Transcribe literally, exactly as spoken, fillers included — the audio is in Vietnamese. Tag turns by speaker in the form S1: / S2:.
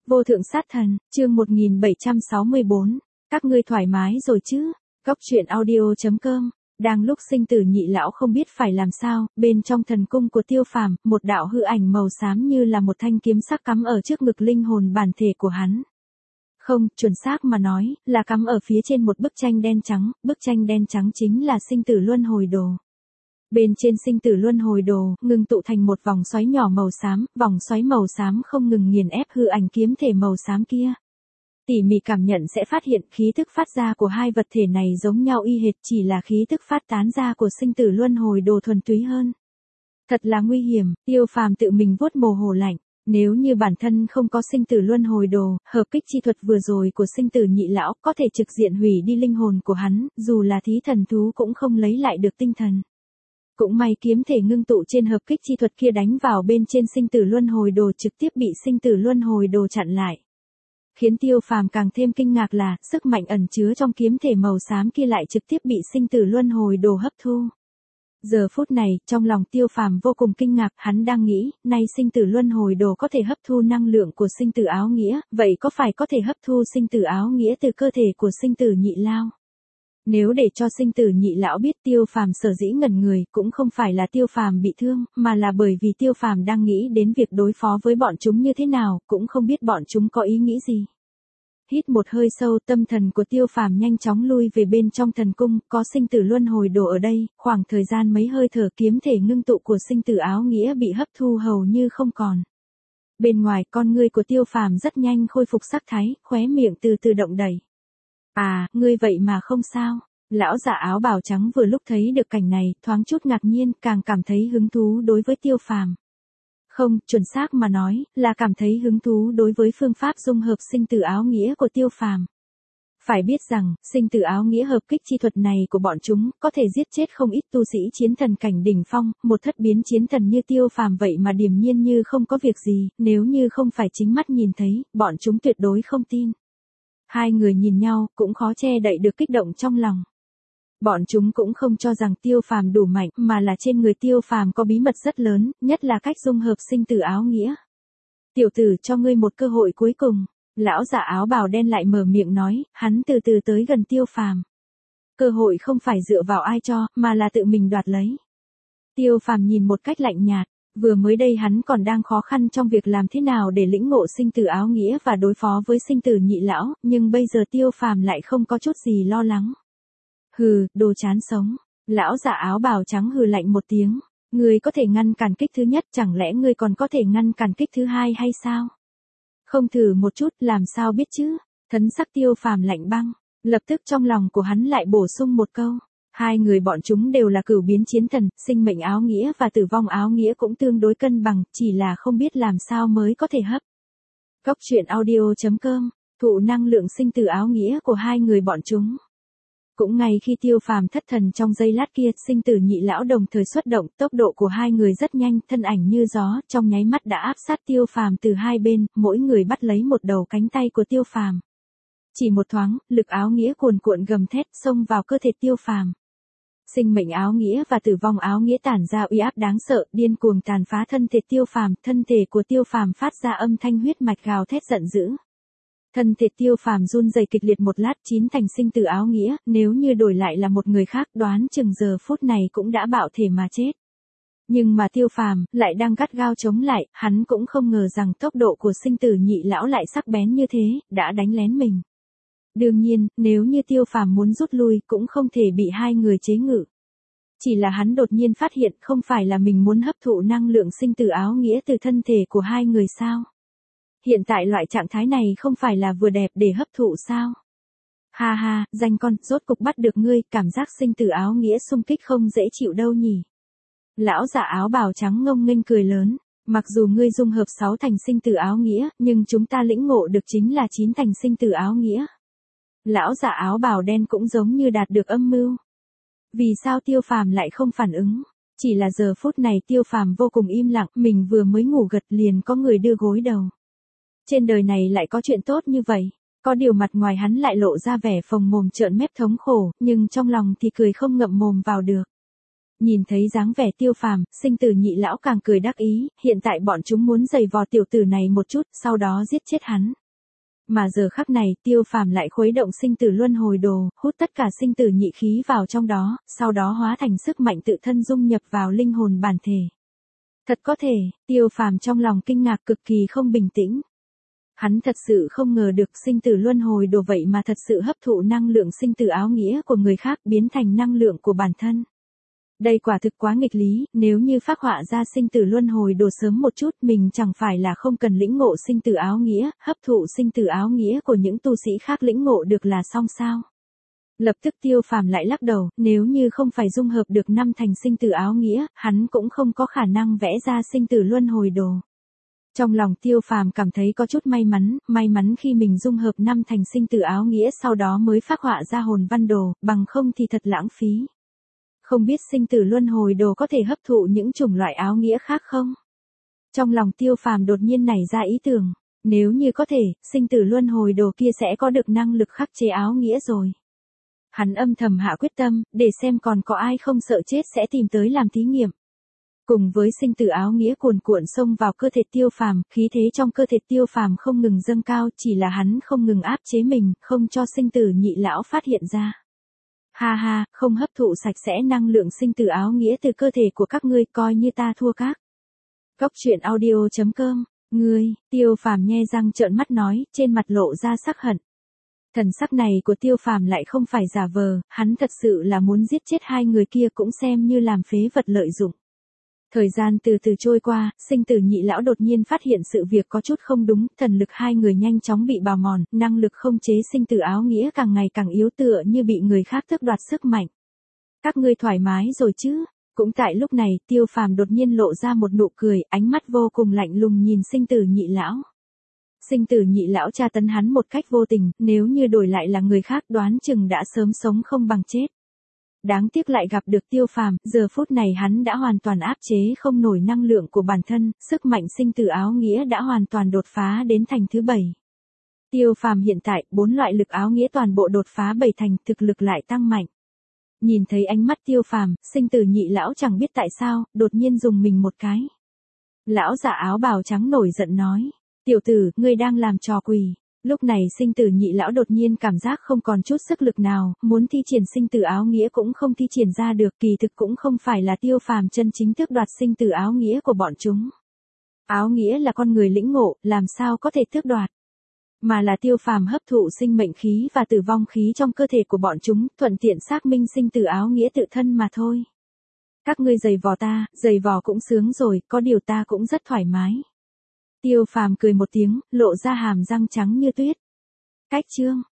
S1: Vô thượng sát thần, chương một nghìn bảy trăm sáu mươi bốn. Các ngươi thoải mái rồi chứ? Góc truyện audio chấm com. Đang lúc sinh tử nhị lão không biết phải làm sao, bên trong thần cung của Tiêu Phàm, một đạo hư ảnh màu xám như là một thanh kiếm sắc cắm ở trước ngực linh hồn bản thể của hắn. Không, chuẩn xác mà nói, là cắm ở phía trên một bức tranh đen trắng, bức tranh đen trắng chính là sinh tử luân hồi đồ. Bên trên sinh tử luân hồi đồ, ngưng tụ thành một vòng xoáy nhỏ màu xám, vòng xoáy màu xám không ngừng nghiền ép hư ảnh kiếm thể màu xám kia. Tỉ mỉ cảm nhận sẽ phát hiện khí tức phát ra của hai vật thể này giống nhau y hệt, chỉ là khí tức phát tán ra của sinh tử luân hồi đồ thuần túy hơn. Thật là nguy hiểm, Tiêu Phàm tự mình vuốt mồ hổ lạnh. Nếu như bản thân không có sinh tử luân hồi đồ, hợp kích chi thuật vừa rồi của sinh tử nhị lão có thể trực diện hủy đi linh hồn của hắn, dù là thí thần thú cũng không lấy lại được tinh thần. Cũng may kiếm thể ngưng tụ trên hợp kích chi thuật kia đánh vào bên trên sinh tử luân hồi đồ trực tiếp bị sinh tử luân hồi đồ chặn lại. Khiến Tiêu Phàm càng thêm kinh ngạc là, sức mạnh ẩn chứa trong kiếm thể màu xám kia lại trực tiếp bị sinh tử luân hồi đồ hấp thu. Giờ phút này, trong lòng Tiêu Phàm vô cùng kinh ngạc, hắn đang nghĩ, nay sinh tử luân hồi đồ có thể hấp thu năng lượng của sinh tử áo nghĩa, vậy có phải có thể hấp thu sinh tử áo nghĩa từ cơ thể của sinh tử nhị lao? Nếu để cho sinh tử nhị lão biết Tiêu Phàm sở dĩ ngẩn người, cũng không phải là Tiêu Phàm bị thương, mà là bởi vì Tiêu Phàm đang nghĩ đến việc đối phó với bọn chúng như thế nào, cũng không biết bọn chúng có ý nghĩ gì. Hít một hơi sâu, tâm thần của Tiêu Phàm nhanh chóng lui về bên trong thần cung, có sinh tử luân hồi đồ ở đây, khoảng thời gian mấy hơi thở kiếm thể ngưng tụ của sinh tử áo nghĩa bị hấp thu hầu như không còn. Bên ngoài, con ngươi của Tiêu Phàm rất nhanh khôi phục sắc thái, khóe miệng từ từ động đẩy. À, ngươi vậy mà không sao. Lão giả áo bào trắng vừa lúc thấy được cảnh này, thoáng chút ngạc nhiên, càng cảm thấy hứng thú đối với Tiêu Phàm. Không, chuẩn xác mà nói, là cảm thấy hứng thú đối với phương pháp dung hợp sinh tử áo nghĩa của Tiêu Phàm. Phải biết rằng, sinh tử áo nghĩa hợp kích chi thuật này của bọn chúng, có thể giết chết không ít tu sĩ chiến thần cảnh đỉnh phong, một thất biến chiến thần như Tiêu Phàm vậy mà điềm nhiên như không có việc gì, nếu như không phải chính mắt nhìn thấy, bọn chúng tuyệt đối không tin. Hai người nhìn nhau, cũng khó che đậy được kích động trong lòng. Bọn chúng cũng không cho rằng Tiêu Phàm đủ mạnh, mà là trên người Tiêu Phàm có bí mật rất lớn, nhất là cách dung hợp sinh tử áo nghĩa. Tiểu tử, cho ngươi một cơ hội cuối cùng. Lão giả áo bào đen lại mở miệng nói, hắn từ từ tới gần Tiêu Phàm. Cơ hội không phải dựa vào ai cho, mà là tự mình đoạt lấy. Tiêu Phàm nhìn một cách lạnh nhạt. Vừa mới đây hắn còn đang khó khăn trong việc làm thế nào để lĩnh ngộ sinh tử áo nghĩa và đối phó với sinh tử nhị lão, nhưng bây giờ Tiêu Phàm lại không có chút gì lo lắng. Hừ, đồ chán sống. Lão giả áo bào trắng hừ lạnh một tiếng. Ngươi có thể ngăn cản kích thứ nhất, chẳng lẽ ngươi còn có thể ngăn cản kích thứ hai hay sao? Không thử một chút, làm sao biết chứ? Thần sắc Tiêu Phàm lạnh băng. Lập tức trong lòng của hắn lại bổ sung một câu. Hai người bọn chúng đều là cửu biến chiến thần, sinh mệnh áo nghĩa và tử vong áo nghĩa cũng tương đối cân bằng, chỉ là không biết làm sao mới có thể hấp. Góc truyện audio chấm com, thụ năng lượng sinh tử áo nghĩa của hai người bọn chúng. Cũng ngay khi Tiêu Phàm thất thần trong giây lát kia, sinh tử nhị lão đồng thời xuất động, tốc độ của hai người rất nhanh, thân ảnh như gió, trong nháy mắt đã áp sát Tiêu Phàm từ hai bên, mỗi người bắt lấy một đầu cánh tay của Tiêu Phàm. Chỉ một thoáng, lực áo nghĩa cuồn cuộn gầm thét xông vào cơ thể Tiêu Phàm. Sinh mệnh áo nghĩa và tử vong áo nghĩa tản ra uy áp đáng sợ, điên cuồng tàn phá thân thể Tiêu Phàm, thân thể của Tiêu Phàm phát ra âm thanh huyết mạch gào thét giận dữ. Thân thể Tiêu Phàm run rẩy kịch liệt một lát, chín thành sinh tử áo nghĩa, nếu như đổi lại là một người khác, đoán chừng giờ phút này cũng đã bạo thể mà chết. Nhưng mà Tiêu Phàm lại đang gắt gao chống lại, hắn cũng không ngờ rằng tốc độ của sinh tử nhị lão lại sắc bén như thế, đã đánh lén mình. Đương nhiên, nếu như Tiêu Phàm muốn rút lui, cũng không thể bị hai người chế ngự. Chỉ là hắn đột nhiên phát hiện không phải là mình muốn hấp thụ năng lượng sinh tử áo nghĩa từ thân thể của hai người sao? Hiện tại loại trạng thái này không phải là vừa đẹp để hấp thụ sao? Ha ha, danh con, rốt cục bắt được ngươi, cảm giác sinh tử áo nghĩa xung kích không dễ chịu đâu nhỉ? Lão giả áo bào trắng ngông nghênh cười lớn. Mặc dù ngươi dung hợp sáu thành sinh tử áo nghĩa, nhưng chúng ta lĩnh ngộ được chính là chín thành sinh tử áo nghĩa. Lão giả áo bào đen cũng giống như đạt được âm mưu. Vì sao Tiêu Phàm lại không phản ứng? Chỉ là giờ phút này Tiêu Phàm vô cùng im lặng, mình vừa mới ngủ gật liền có người đưa gối đầu. Trên đời này lại có chuyện tốt như vậy, có điều mặt ngoài hắn lại lộ ra vẻ phồng mồm trợn mép thống khổ, nhưng trong lòng thì cười không ngậm mồm vào được. Nhìn thấy dáng vẻ Tiêu Phàm, Sinh Tử Nhị lão càng cười đắc ý, hiện tại bọn chúng muốn giày vò tiểu tử này một chút, sau đó giết chết hắn. Mà giờ khắc này, Tiêu Phàm lại khuấy động sinh tử luân hồi đồ, hút tất cả sinh tử nhị khí vào trong đó, sau đó hóa thành sức mạnh tự thân dung nhập vào linh hồn bản thể. Thật có thể, Tiêu Phàm trong lòng kinh ngạc cực kỳ không bình tĩnh. Hắn thật sự không ngờ được sinh tử luân hồi đồ vậy mà thật sự hấp thụ năng lượng sinh tử áo nghĩa của người khác biến thành năng lượng của bản thân. Đây quả thực quá nghịch lý, nếu như phác họa ra sinh tử luân hồi đồ sớm một chút mình chẳng phải là không cần lĩnh ngộ sinh tử áo nghĩa, hấp thụ sinh tử áo nghĩa của những tu sĩ khác lĩnh ngộ được là xong sao. Lập tức Tiêu Phàm lại lắc đầu, nếu như không phải dung hợp được năm thành sinh tử áo nghĩa, hắn cũng không có khả năng vẽ ra sinh tử luân hồi đồ. Trong lòng Tiêu Phàm cảm thấy có chút may mắn, may mắn khi mình dung hợp năm thành sinh tử áo nghĩa sau đó mới phác họa ra hồn văn đồ, bằng không thì thật lãng phí. Không biết sinh tử luân hồi đồ có thể hấp thụ những chủng loại áo nghĩa khác không? Trong lòng Tiêu Phàm đột nhiên nảy ra ý tưởng, nếu như có thể, sinh tử luân hồi đồ kia sẽ có được năng lực khắc chế áo nghĩa rồi. Hắn âm thầm hạ quyết tâm, để xem còn có ai không sợ chết sẽ tìm tới làm thí nghiệm. Cùng với sinh tử áo nghĩa cuồn cuộn xông vào cơ thể Tiêu Phàm, khí thế trong cơ thể Tiêu Phàm không ngừng dâng cao, chỉ là hắn không ngừng áp chế mình, không cho sinh tử nhị lão phát hiện ra. Ha ha, không hấp thụ sạch sẽ năng lượng sinh tử áo nghĩa từ cơ thể của các ngươi, coi như ta thua các. Góc truyện audio chấm com, ngươi, Tiêu Phàm nhe răng trợn mắt nói, trên mặt lộ ra sắc hận. Thần sắc này của Tiêu Phàm lại không phải giả vờ, hắn thật sự là muốn giết chết hai người kia cũng xem như làm phế vật lợi dụng. Thời gian từ từ trôi qua, sinh tử nhị lão đột nhiên phát hiện sự việc có chút không đúng, thần lực hai người nhanh chóng bị bào mòn, năng lực không chế sinh tử áo nghĩa càng ngày càng yếu tựa như bị người khác tước đoạt sức mạnh. Các ngươi thoải mái rồi chứ? Cũng tại lúc này, Tiêu Phàm đột nhiên lộ ra một nụ cười, ánh mắt vô cùng lạnh lùng nhìn sinh tử nhị lão. Sinh tử nhị lão tra tấn hắn một cách vô tình, nếu như đổi lại là người khác đoán chừng đã sớm sống không bằng chết. Đáng tiếc lại gặp được Tiêu Phàm, giờ phút này hắn đã hoàn toàn áp chế không nổi năng lượng của bản thân, sức mạnh sinh tử áo nghĩa đã hoàn toàn đột phá đến thành thứ bảy. Tiêu Phàm hiện tại, bốn loại lực áo nghĩa toàn bộ đột phá bảy thành, thực lực lại tăng mạnh. Nhìn thấy ánh mắt Tiêu Phàm, sinh tử nhị lão chẳng biết tại sao, đột nhiên dùng mình một cái. Lão giả áo bào trắng nổi giận nói, tiểu tử, ngươi đang làm trò quỷ. Lúc này sinh tử nhị lão đột nhiên cảm giác không còn chút sức lực nào, muốn thi triển sinh tử áo nghĩa cũng không thi triển ra được, kỳ thực cũng không phải là Tiêu Phàm chân chính tước đoạt sinh tử áo nghĩa của bọn chúng. Áo nghĩa là con người lĩnh ngộ, làm sao có thể tước đoạt. Mà là Tiêu Phàm hấp thụ sinh mệnh khí và tử vong khí trong cơ thể của bọn chúng, thuận tiện xác minh sinh tử áo nghĩa tự thân mà thôi. Các ngươi giày vò ta, giày vò cũng sướng rồi, có điều ta cũng rất thoải mái. Tiêu Phàm cười một tiếng, lộ ra hàm răng trắng như tuyết. Cách chương